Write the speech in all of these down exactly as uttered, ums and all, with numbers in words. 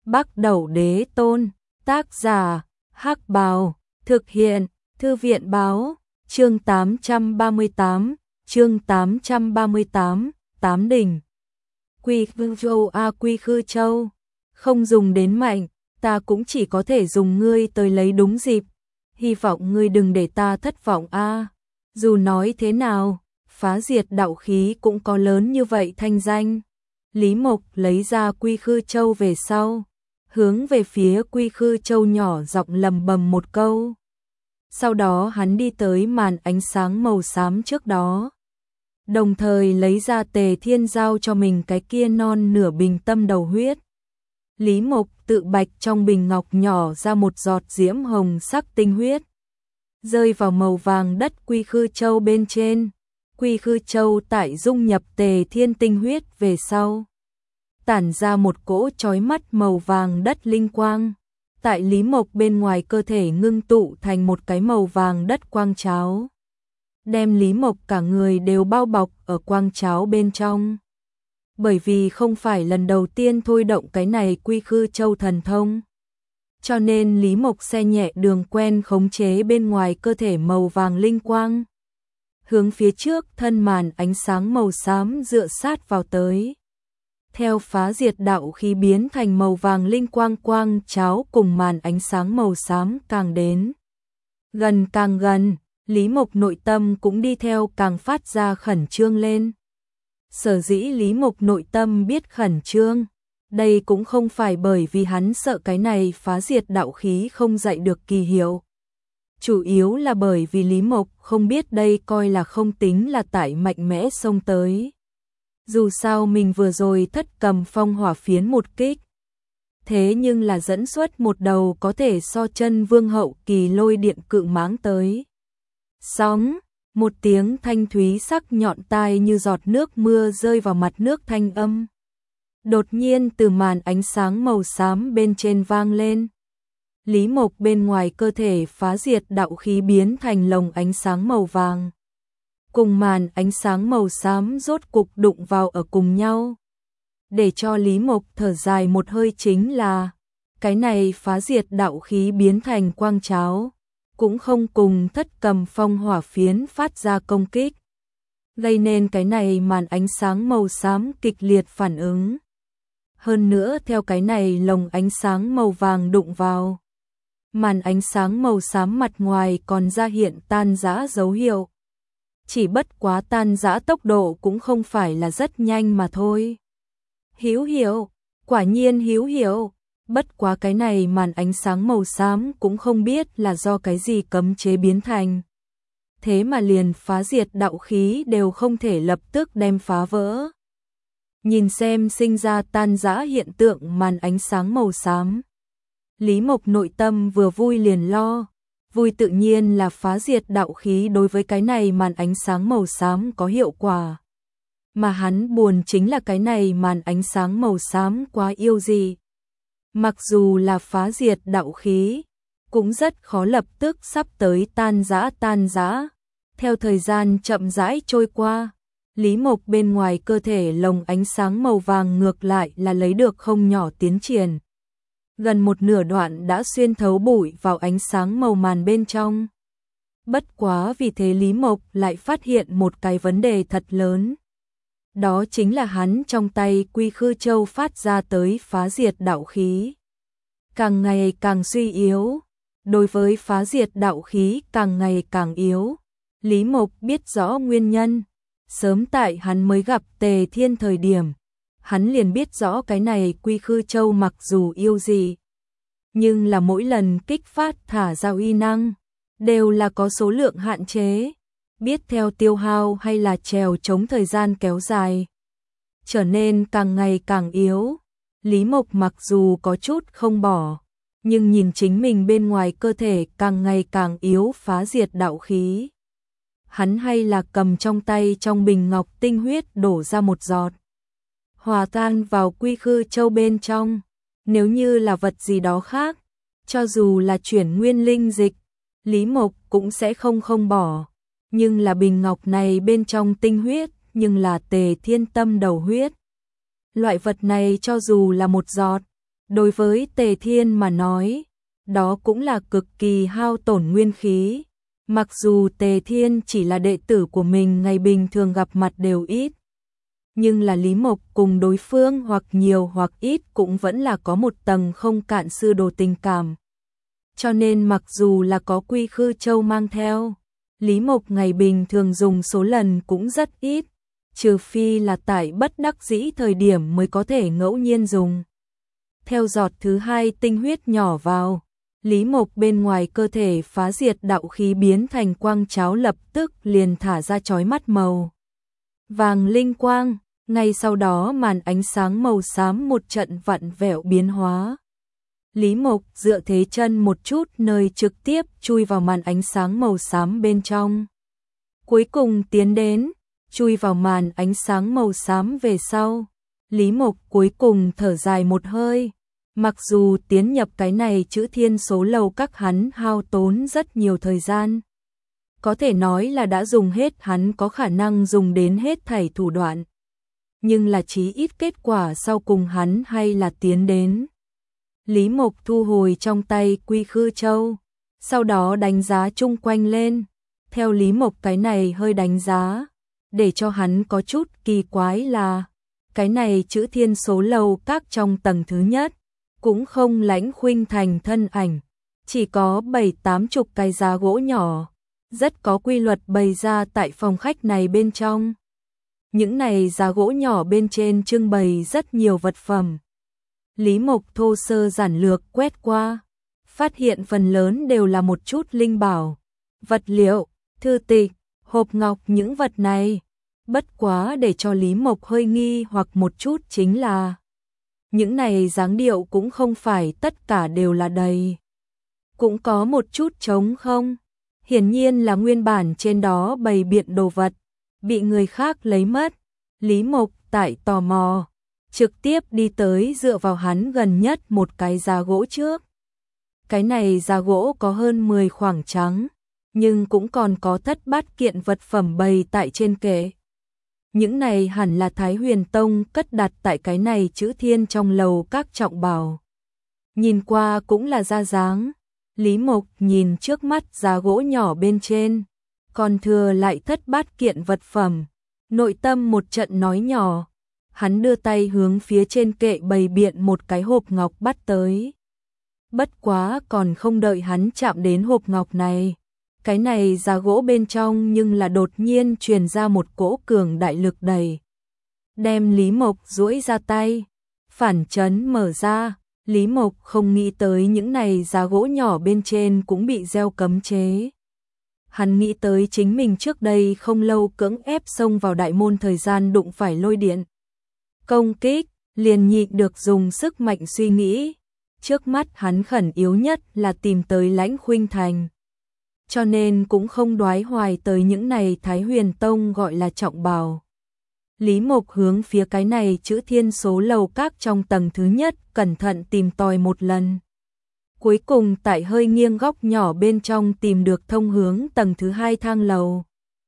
Bắc Đẩu Đế Tôn, tác giả, Hắc Bào, thực hiện, Thư viện báo, chương tám trăm ba mươi tám, chương tám trăm ba mươi tám, Tám Đỉnh. Quy Khư Châu a Quy Khư Châu, không dùng đến mạnh, ta cũng chỉ có thể dùng ngươi tới lấy đúng dịp, hy vọng ngươi đừng để ta thất vọng a. Dù nói thế nào, phá diệt đạo khí cũng có lớn như vậy thanh danh. Lý Mộc lấy ra Quy Khư Châu về sau, hướng về phía Quy Khư Châu nhỏ giọng lầm bầm một câu. Sau đó hắn đi tới màn ánh sáng màu xám trước đó, đồng thời lấy ra Tề Thiên giao cho mình cái kia non nửa bình tâm đầu huyết. Lý Mộc tự bạch trong bình ngọc nhỏ ra một giọt diễm hồng sắc tinh huyết, rơi vào màu vàng đất Quy Khư Châu bên trên. Quy Khư Châu tại dung nhập Tề Thiên tinh huyết về sau, tản ra một cỗ chói mắt màu vàng đất linh quang, tại Lý Mộc bên ngoài cơ thể ngưng tụ thành một cái màu vàng đất quang cháo, đem Lý Mộc cả người đều bao bọc ở quang cháo bên trong. Bởi vì không phải lần đầu tiên thôi động cái này Quy Khư Châu thần thông, cho nên Lý Mộc xe nhẹ đường quen khống chế bên ngoài cơ thể màu vàng linh quang, hướng phía trước thân màn ánh sáng màu xám dựa sát vào tới. Theo phá diệt đạo khí biến thành màu vàng linh quang quang cháo cùng màn ánh sáng màu xám càng đến gần càng gần, Lý Mộc nội tâm cũng đi theo càng phát ra khẩn trương lên. Sở dĩ Lý Mộc nội tâm biết khẩn trương, đây cũng không phải bởi vì hắn sợ cái này phá diệt đạo khí không dạy được kỳ hiệu. Chủ yếu là bởi vì Lý Mộc không biết đây coi là không tính là tại mạnh mẽ xông tới. Dù sao mình vừa rồi thất cầm phong hỏa phiến một kích, thế nhưng là dẫn xuất một đầu có thể so chân vương hậu kỳ lôi điện cự mãng tới. Sóng, một tiếng thanh thúy sắc nhọn tai như giọt nước mưa rơi vào mặt nước thanh âm, đột nhiên từ màn ánh sáng màu xám bên trên vang lên. Lý Mộc bên ngoài cơ thể phá diệt đạo khí biến thành lồng ánh sáng màu vàng, cùng màn ánh sáng màu xám rốt cục đụng vào ở cùng nhau. Để cho Lý Mộc thở dài một hơi chính là, cái này phá diệt đạo khí biến thành quang cháo, cũng không cùng thất cầm phong hỏa phiến phát ra công kích, gây nên cái này màn ánh sáng màu xám kịch liệt phản ứng. Hơn nữa theo cái này lồng ánh sáng màu vàng đụng vào, màn ánh sáng màu xám mặt ngoài còn ra hiện tan rã dấu hiệu. Chỉ bất quá tan rã tốc độ cũng không phải là rất nhanh mà thôi. Hữu hiệu, quả nhiên hữu hiệu, bất quá cái này màn ánh sáng màu xám cũng không biết là do cái gì cấm chế biến thành. Thế mà liền phá diệt đạo khí đều không thể lập tức đem phá vỡ. Nhìn xem sinh ra tan rã hiện tượng màn ánh sáng màu xám, Lý Mộc nội tâm vừa vui liền lo. Vui tự nhiên là phá diệt đạo khí đối với cái này màn ánh sáng màu xám có hiệu quả. Mà hắn buồn chính là cái này màn ánh sáng màu xám quá yêu dị. Mặc dù là phá diệt đạo khí, cũng rất khó lập tức sắp tới tan rã tan rã. Theo thời gian chậm rãi trôi qua, Lý Mộc bên ngoài cơ thể lồng ánh sáng màu vàng ngược lại là lấy được không nhỏ tiến triển. Gần một nửa đoạn đã xuyên thấu bụi vào ánh sáng màu màn bên trong. Bất quá vì thế Lý Mộc lại phát hiện một cái vấn đề thật lớn. Đó chính là hắn trong tay Quy Khư Châu phát ra tới phá diệt đạo khí, càng ngày càng suy yếu. Đối với phá diệt đạo khí càng ngày càng yếu, Lý Mộc biết rõ nguyên nhân. Sớm tại hắn mới gặp Tề Thiên thời điểm, hắn liền biết rõ cái này Quy Khư Châu mặc dù yêu dị, nhưng là mỗi lần kích phát thả ra uy năng, đều là có số lượng hạn chế, biết theo tiêu hao hay là trèo chống thời gian kéo dài, trở nên càng ngày càng yếu. Lý Mộc mặc dù có chút không bỏ, nhưng nhìn chính mình bên ngoài cơ thể càng ngày càng yếu phá diệt đạo khí, hắn hay là cầm trong tay trong bình ngọc tinh huyết đổ ra một giọt, hòa tan vào Quy Khư Châu bên trong. Nếu như là vật gì đó khác, cho dù là chuyển nguyên linh dịch, Lý Mộc cũng sẽ không không bỏ. Nhưng là bình ngọc này bên trong tinh huyết, nhưng là Tề Thiên tâm đầu huyết. Loại vật này cho dù là một giọt, Đối với Tề Thiên mà nói, đó cũng là cực kỳ hao tổn nguyên khí. Mặc dù Tề Thiên chỉ là đệ tử của mình, ngày bình thường gặp mặt đều ít, nhưng là Lý Mộc cùng đối phương hoặc nhiều hoặc ít cũng vẫn là có một tầng không cạn sư đồ tình cảm. Cho nên mặc dù là có Quy Khư Châu mang theo, Lý Mộc ngày bình thường dùng số lần cũng rất ít, trừ phi là tại bất đắc dĩ thời điểm mới có thể ngẫu nhiên dùng. Theo giọt thứ hai tinh huyết nhỏ vào, Lý Mộc bên ngoài cơ thể phá diệt đạo khí biến thành quang cháo, lập tức liền thả ra chói mắt màu vàng linh quang, ngay sau đó màn ánh sáng màu xám một trận vặn vẹo biến hóa. Lý Mộc dựa thế chân một chút nơi trực tiếp chui vào màn ánh sáng màu xám bên trong. Cuối cùng tiến đến, chui vào màn ánh sáng màu xám về sau. Lý Mộc cuối cùng thở dài một hơi. Mặc dù tiến nhập cái này chữ thiên số lầu các hắn hao tốn rất nhiều thời gian. Có thể nói là đã dùng hết hắn có khả năng dùng đến hết thảy thủ đoạn. Nhưng là chí ít kết quả sau cùng hắn hay là tiến đến. Lý Mộc thu hồi trong tay Quy Khư Châu, sau đó đánh giá chung quanh lên. Theo Lý Mộc cái này hơi đánh giá, để cho hắn có chút kỳ quái là cái này chữ thiên số lầu các trong tầng thứ nhất cũng không Lãnh Khuynh Thành thân ảnh, chỉ có bảy tám chục cái giá gỗ nhỏ, rất có quy luật bày ra tại phòng khách này bên trong. Những này giá gỗ nhỏ bên trên trưng bày rất nhiều vật phẩm. Lý Mộc thô sơ giản lược quét qua, phát hiện phần lớn đều là một chút linh bảo, vật liệu, thư tịch, hộp ngọc những vật này. Bất quá để cho Lý Mộc hơi nghi hoặc một chút chính là những này dáng điệu cũng không phải tất cả đều là đầy. Cũng có một chút trống không. Hiển nhiên là nguyên bản trên đó bày biện đồ vật, bị người khác lấy mất. Lý Mộc tại tò mò, trực tiếp đi tới dựa vào hắn gần nhất một cái giá gỗ trước. Cái này giá gỗ có hơn mười khoảng trắng, nhưng cũng còn có thất bát kiện vật phẩm bày tại trên kệ. Những này hẳn là Thái Huyền Tông cất đặt tại cái này chữ thiên trong lầu các trọng bảo. Nhìn qua cũng là ra dáng. Lý Mộc nhìn trước mắt giá gỗ nhỏ bên trên, còn thừa lại thất bát kiện vật phẩm. Nội tâm một trận nói nhỏ, hắn đưa tay hướng phía trên kệ bày biện một cái hộp ngọc bắt tới. Bất quá còn không đợi hắn chạm đến hộp ngọc này, cái này giá gỗ bên trong nhưng là đột nhiên truyền ra một cỗ cường đại lực đẩy. Đem Lý Mộc duỗi ra tay, phản chấn mở ra. Lý Mộc không nghĩ tới những này giá gỗ nhỏ bên trên cũng bị gieo cấm chế. Hắn nghĩ tới chính mình trước đây không lâu cưỡng ép xông vào đại môn thời gian đụng phải lôi điện công kích, liền nhịn được dùng sức mạnh suy nghĩ. Trước mắt hắn khẩn yếu nhất là tìm tới Lãnh Khuynh Thành. Cho nên cũng không đoái hoài tới những này Thái Huyền Tông gọi là trọng bảo. Lý Mộc hướng phía cái này chữ thiên số lầu các trong tầng thứ nhất cẩn thận tìm tòi một lần. Cuối cùng tại hơi nghiêng góc nhỏ bên trong tìm được thông hướng tầng thứ hai thang lầu.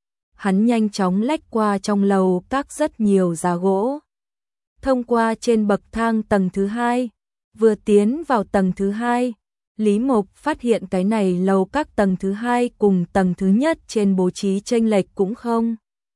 Hắn nhanh chóng lách qua trong lầu các rất nhiều giá gỗ. Thông qua trên bậc thang tầng thứ hai, vừa tiến vào tầng thứ hai, Lý Mộc phát hiện cái này lầu các tầng thứ hai cùng tầng thứ nhất trên bố trí chênh lệch cũng không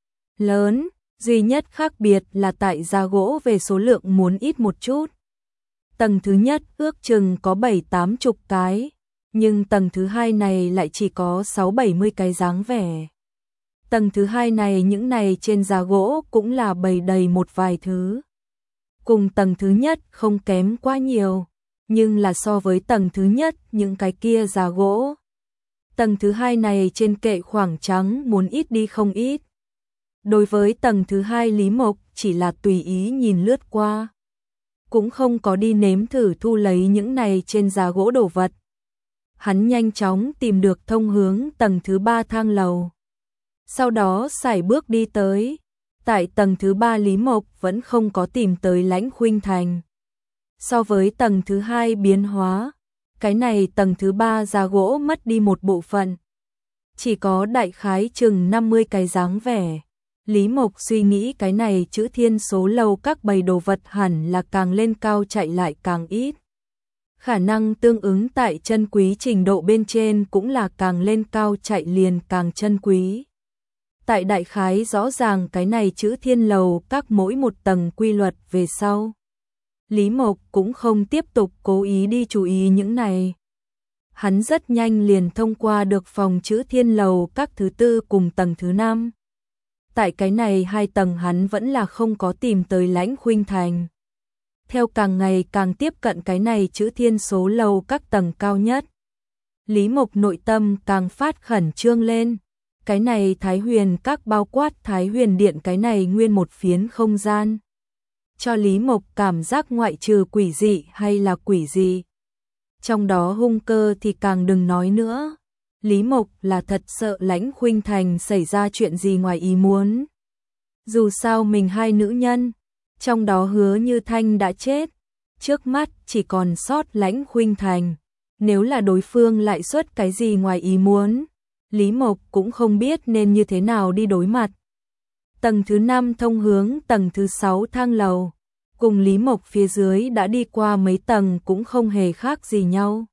lớn. Duy nhất khác biệt là tại giá gỗ về số lượng muốn ít một chút. Tầng thứ nhất ước chừng có bảy tám chục cái, nhưng tầng thứ hai này lại chỉ có sáu bảy mươi cái dáng vẻ. Tầng thứ hai này những này trên giá gỗ cũng là bày đầy một vài thứ. Cùng tầng thứ nhất không kém quá nhiều, nhưng là so với tầng thứ nhất những cái kia giá gỗ. Tầng thứ hai này trên kệ khoảng trắng muốn ít đi không ít. Đối với tầng thứ hai Lý Mộc chỉ là tùy ý nhìn lướt qua, cũng không có đi nếm thử thu lấy những này trên giá gỗ đồ vật. Hắn nhanh chóng tìm được thông hướng tầng thứ ba thang lầu. Sau đó sải bước đi tới, tại tầng thứ ba Lý Mộc vẫn không có tìm tới Lãnh Khuynh Thành. So với tầng thứ hai biến hóa, cái này tầng thứ ba giá gỗ mất đi một bộ phận. Chỉ có đại khái chừng năm mươi cái dáng vẻ. Lý Mộc suy nghĩ cái này chữ thiên số lầu các bầy đồ vật hẳn là càng lên cao chạy lại càng ít. Khả năng tương ứng tại chân quý trình độ bên trên cũng là càng lên cao chạy liền càng chân quý. Tại đại khái rõ ràng cái này chữ thiên lầu các mỗi một tầng quy luật về sau. Lý Mộc cũng không tiếp tục cố ý đi chú ý những này. Hắn rất nhanh liền thông qua được phòng chữ thiên lầu các thứ tư cùng tầng thứ năm. Tại cái này hai tầng hắn vẫn là không có tìm tới Lãnh Khuynh Thành. Theo càng ngày càng tiếp cận cái này chữ thiên số lầu các tầng cao nhất. Lý Mộc nội tâm càng phát khẩn trương lên. Cái này Thái Huyền các bao quát Thái Huyền điện cái này nguyên một phiến không gian. Cho Lý Mộc cảm giác ngoại trừ quỷ dị hay là quỷ dị. Trong đó hung cơ thì càng đừng nói nữa. Lý Mộc là thật sợ Lãnh Khuynh Thành xảy ra chuyện gì ngoài ý muốn. Dù sao mình hai nữ nhân, trong đó Hứa Như Thanh đã chết, trước mắt chỉ còn sót Lãnh Khuynh Thành. Nếu là đối phương lại xuất cái gì ngoài ý muốn, Lý Mộc cũng không biết nên như thế nào đi đối mặt. Tầng thứ năm thông hướng tầng thứ sáu thang lầu, cùng Lý Mộc phía dưới đã đi qua mấy tầng cũng không hề khác gì nhau.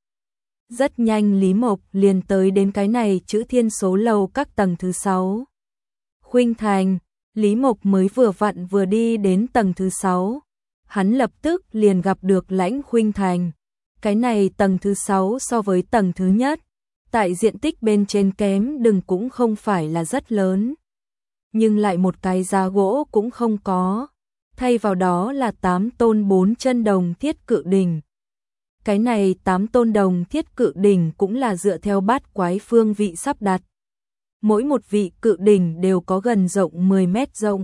Rất nhanh Lý Mộc liền tới đến cái này chữ thiên số lầu các tầng thứ sáu. Khuynh Thành, Lý Mộc mới vừa vặn vừa đi đến tầng thứ sáu, hắn lập tức liền gặp được Lãnh Khuynh Thành. Cái này tầng thứ sáu so với tầng thứ nhất, tại diện tích bên trên kém đừng cũng không phải là rất lớn. Nhưng lại một cái giá gỗ cũng không có, thay vào đó là tám tôn bốn chân đồng thiết cự đỉnh. Cái này tám tôn đồng thiết cự đỉnh cũng là dựa theo bát quái phương vị sắp đặt. Mỗi một vị cự đỉnh đều có gần rộng mười mét rộng.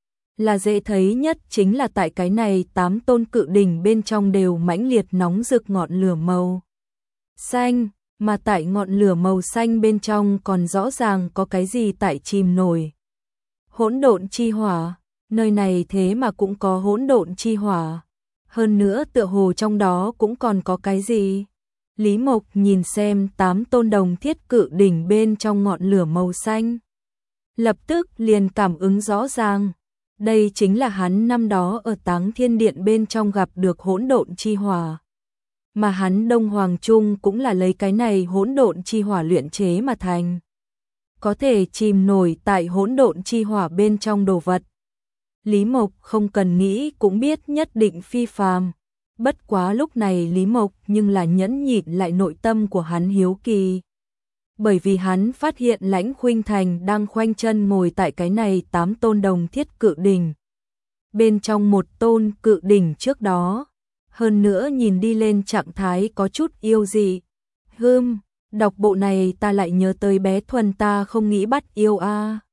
Là dễ thấy nhất chính là tại cái này tám tôn cự đỉnh bên trong đều mãnh liệt nóng rực ngọn lửa màu xanh, mà tại ngọn lửa màu xanh bên trong còn rõ ràng có cái gì tại chìm nổi. Hỗn độn chi hỏa, nơi này thế mà cũng có hỗn độn chi hỏa. Hơn nữa tựa hồ trong đó cũng còn có cái gì. Lý Mộc nhìn xem tám tôn đồng thiết cự đỉnh bên trong ngọn lửa màu xanh. Lập tức liền cảm ứng rõ ràng. Đây chính là hắn năm đó ở Táng Thiên Điện bên trong gặp được hỗn độn chi hỏa. Mà hắn Đông Hoàng Trung cũng là lấy cái này hỗn độn chi hỏa luyện chế mà thành. Có thể chìm nổi tại hỗn độn chi hỏa bên trong đồ vật. Lý Mộc không cần nghĩ cũng biết nhất định phi phàm. Bất quá lúc này Lý Mộc nhưng là nhẫn nhịn lại nội tâm của hắn hiếu kỳ. Bởi vì hắn phát hiện Lãnh Khuynh Thành đang khoanh chân ngồi tại cái này tám tôn đồng thiết cự đỉnh. Bên trong một tôn cự đỉnh trước đó. Hơn nữa nhìn đi lên trạng thái có chút yêu dị. Hưm, đọc bộ này ta lại nhớ tới bé Thuần ta không nghĩ bắt yêu a. À.